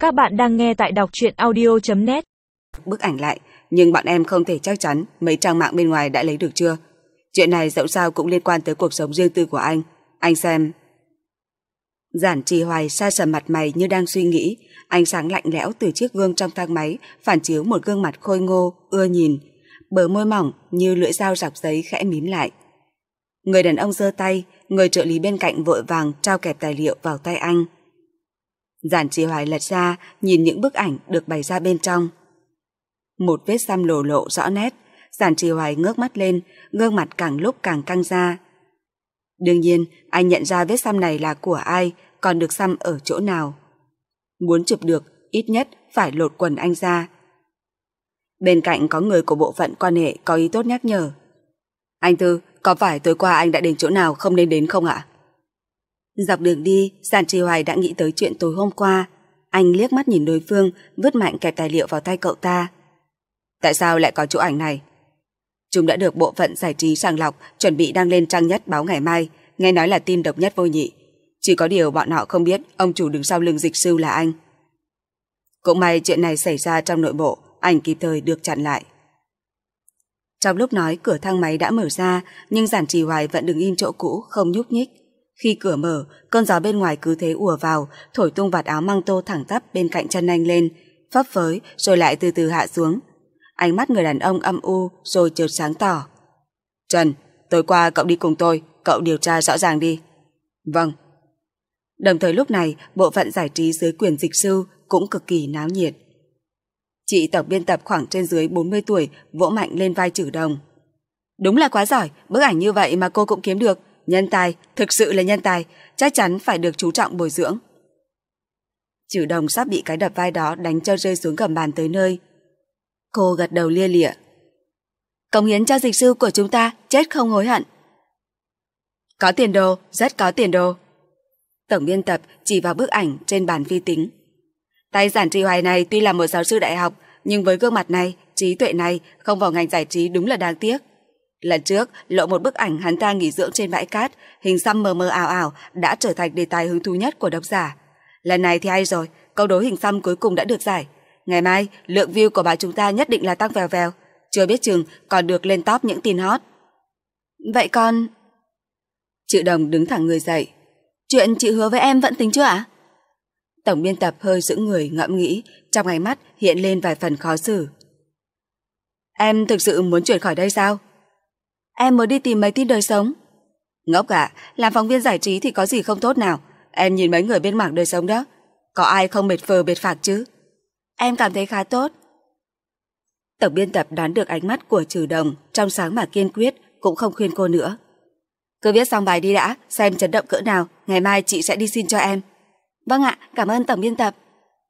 Các bạn đang nghe tại đọc truyện audio.net. Bức ảnh lại, nhưng bọn em không thể chắc chắn mấy trang mạng bên ngoài đã lấy được chưa. Chuyện này dẫu sao cũng liên quan tới cuộc sống riêng tư của anh xem. Giản Trì Hoài sa sầm mặt mày như đang suy nghĩ, ánh sáng lạnh lẽo từ chiếc gương trong thang máy phản chiếu một gương mặt khôi ngô, ưa nhìn, bờ môi mỏng như lưỡi dao dọc giấy khẽ mím lại. Người đàn ông giơ tay, người trợ lý bên cạnh vội vàng trao kẹp tài liệu vào tay anh. Giản Trì Hoài lật ra, nhìn những bức ảnh được bày ra bên trong. Một vết xăm lồ lộ rõ nét, Giản Trì Hoài ngước mắt lên, gương mặt càng lúc càng căng ra. Đương nhiên, anh nhận ra vết xăm này là của ai, còn được xăm ở chỗ nào. Muốn chụp được, ít nhất phải lột quần anh ra. Bên cạnh có người của bộ phận quan hệ có ý tốt nhắc nhở. Anh Tư, có phải tối qua anh đã đến chỗ nào không nên đến không ạ? Dọc đường đi, Giản Trì Hoài đã nghĩ tới chuyện tối hôm qua. Anh liếc mắt nhìn đối phương, vứt mạnh kẹp tài liệu vào tay cậu ta. Tại sao lại có chỗ ảnh này? Chúng đã được bộ phận giải trí sàng lọc, chuẩn bị đăng lên trang nhất báo ngày mai. Nghe nói là tin độc nhất vô nhị. Chỉ có điều bọn họ không biết ông chủ đứng sau lưng Dịch Sư là anh. Cũng may chuyện này xảy ra trong nội bộ, ảnh kịp thời được chặn lại. Trong lúc nói, cửa thang máy đã mở ra, nhưng Giản Trì Hoài vẫn đứng im chỗ cũ, không nhúc nhích. Khi cửa mở, cơn gió bên ngoài cứ thế ùa vào, thổi tung vạt áo măng tô thẳng tắp bên cạnh chân anh lên, phấp phới rồi lại từ từ hạ xuống. Ánh mắt người đàn ông âm u rồi chợt sáng tỏ. Trần, tối qua cậu đi cùng tôi, cậu điều tra rõ ràng đi. Vâng. Đồng thời lúc này, bộ phận giải trí dưới quyền Dịch Sư cũng cực kỳ náo nhiệt. Chị tổng biên tập khoảng trên dưới 40 tuổi vỗ mạnh lên vai Trử Đồng. Đúng là quá giỏi, bức ảnh như vậy mà cô cũng kiếm được. Nhân tài, thực sự là nhân tài, chắc chắn phải được chú trọng bồi dưỡng. Trử Đồng sắp bị cái đập vai đó đánh cho rơi xuống gầm bàn tới nơi. Cô gật đầu lia lịa. Cống hiến cho Dịch Sư của chúng ta, chết không hối hận. Có tiền đồ, rất có tiền đồ. Tổng biên tập chỉ vào bức ảnh trên bàn vi tính. Tay Giản Trì Hoài này tuy là một giáo sư đại học, nhưng với gương mặt này, trí tuệ này, không vào ngành giải trí đúng là đáng tiếc. Lần trước, lộ một bức ảnh hắn ta nghỉ dưỡng trên bãi cát, hình xăm mờ mờ ảo ảo đã trở thành đề tài hứng thú nhất của độc giả. Lần này thì hay rồi, câu đố hình xăm cuối cùng đã được giải. Ngày mai, lượng view của bà chúng ta nhất định là tăng vèo vèo, chưa biết chừng còn được lên top những tin hot. Vậy con... Trử Đồng đứng thẳng người dậy. Chuyện chị hứa với em vẫn tính chưa ạ? Tổng biên tập hơi giữ người ngẫm nghĩ, trong ánh mắt hiện lên vài phần khó xử. Em thực sự muốn chuyển khỏi đây sao? Em mới đi tìm mấy tin đời sống. Ngốc ạ, làm phóng viên giải trí thì có gì không tốt nào. Em nhìn mấy người bên mảng đời sống đó, có ai không mệt phờ mệt phạc chứ? Em cảm thấy khá tốt. Tổng biên tập đoán được ánh mắt của Trử Đồng, trong sáng mà kiên quyết, cũng không khuyên cô nữa. Cứ viết xong bài đi đã, xem chấn động cỡ nào, ngày mai chị sẽ đi xin cho em. Vâng ạ, cảm ơn tổng biên tập.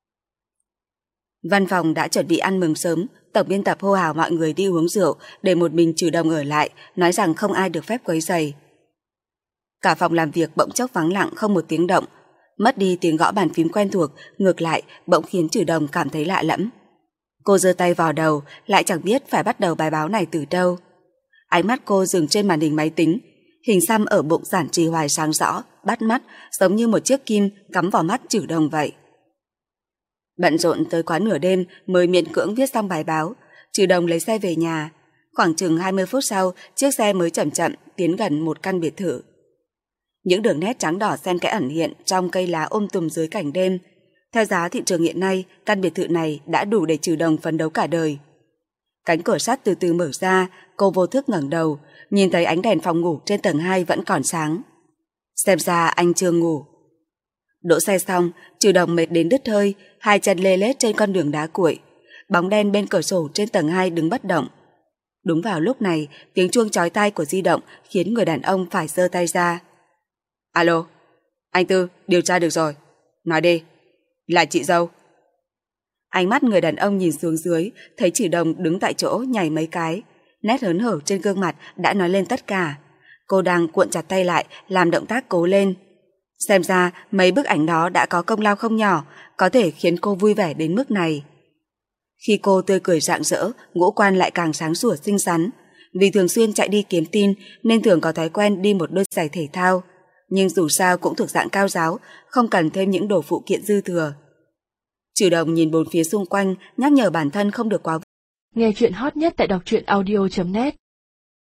Văn phòng đã chuẩn bị ăn mừng sớm, tổng biên tập hô hào mọi người đi uống rượu, để một mình Trử Đồng ở lại, nói rằng không ai được phép quấy rầy. Cả phòng làm việc bỗng chốc vắng lặng không một tiếng động, mất đi tiếng gõ bàn phím quen thuộc, ngược lại bỗng khiến Trử Đồng cảm thấy lạ lẫm. Cô giơ tay vào đầu, lại chẳng biết phải bắt đầu bài báo này từ đâu. Ánh mắt cô dừng trên màn hình máy tính, hình xăm ở bụng Giản Trì Hoài sáng rõ, bắt mắt, giống như một chiếc kim cắm vào mắt Trử Đồng vậy. Bận rộn tới quá nửa đêm mới miễn cưỡng viết xong bài báo, Trử Đồng lấy xe về nhà. Khoảng chừng 20 phút sau, chiếc xe mới chậm chậm tiến gần một căn biệt thự. Những đường nét trắng đỏ xen kẽ ẩn hiện trong cây lá tùm dưới cảnh đêm. Theo giá thị trường hiện nay, căn biệt thự này đã đủ để Trử Đồng phấn đấu cả đời. Cánh cửa sắt từ từ mở ra, cô vô thức ngẩng đầu, nhìn thấy ánh đèn phòng ngủ trên tầng 2 vẫn còn sáng. Xem ra anh chưa ngủ. Đỗ xe xong, Trử Đồng mệt đến đứt hơi, hai chân lê lết trên con đường đá cuội. Bóng đen bên cửa sổ trên tầng 2 đứng bất động. Đúng vào lúc này, tiếng chuông chói tai của di động khiến người đàn ông phải giơ tay ra. Alo, anh Tư, điều tra được rồi. Nói đi, là chị dâu. Ánh mắt người đàn ông nhìn xuống dưới, thấy Trử Đồng đứng tại chỗ nhảy mấy cái. Nét hớn hở trên gương mặt đã nói lên tất cả. Cô đang cuộn chặt tay lại, làm động tác cố lên. Xem ra mấy bức ảnh đó đã có công lao không nhỏ, có thể khiến cô vui vẻ đến mức này. Khi cô tươi cười rạng rỡ, ngũ quan lại càng sáng sủa xinh xắn. Vì thường xuyên chạy đi kiếm tin nên thường có thói quen đi một đôi giày thể thao. Nhưng dù sao cũng thuộc dạng cao giáo, không cần thêm những đồ phụ kiện dư thừa. Chủ động nhìn bốn phía xung quanh, nhắc nhở bản thân không được quá. Nghe chuyện hot nhất tại đọc truyện audio.net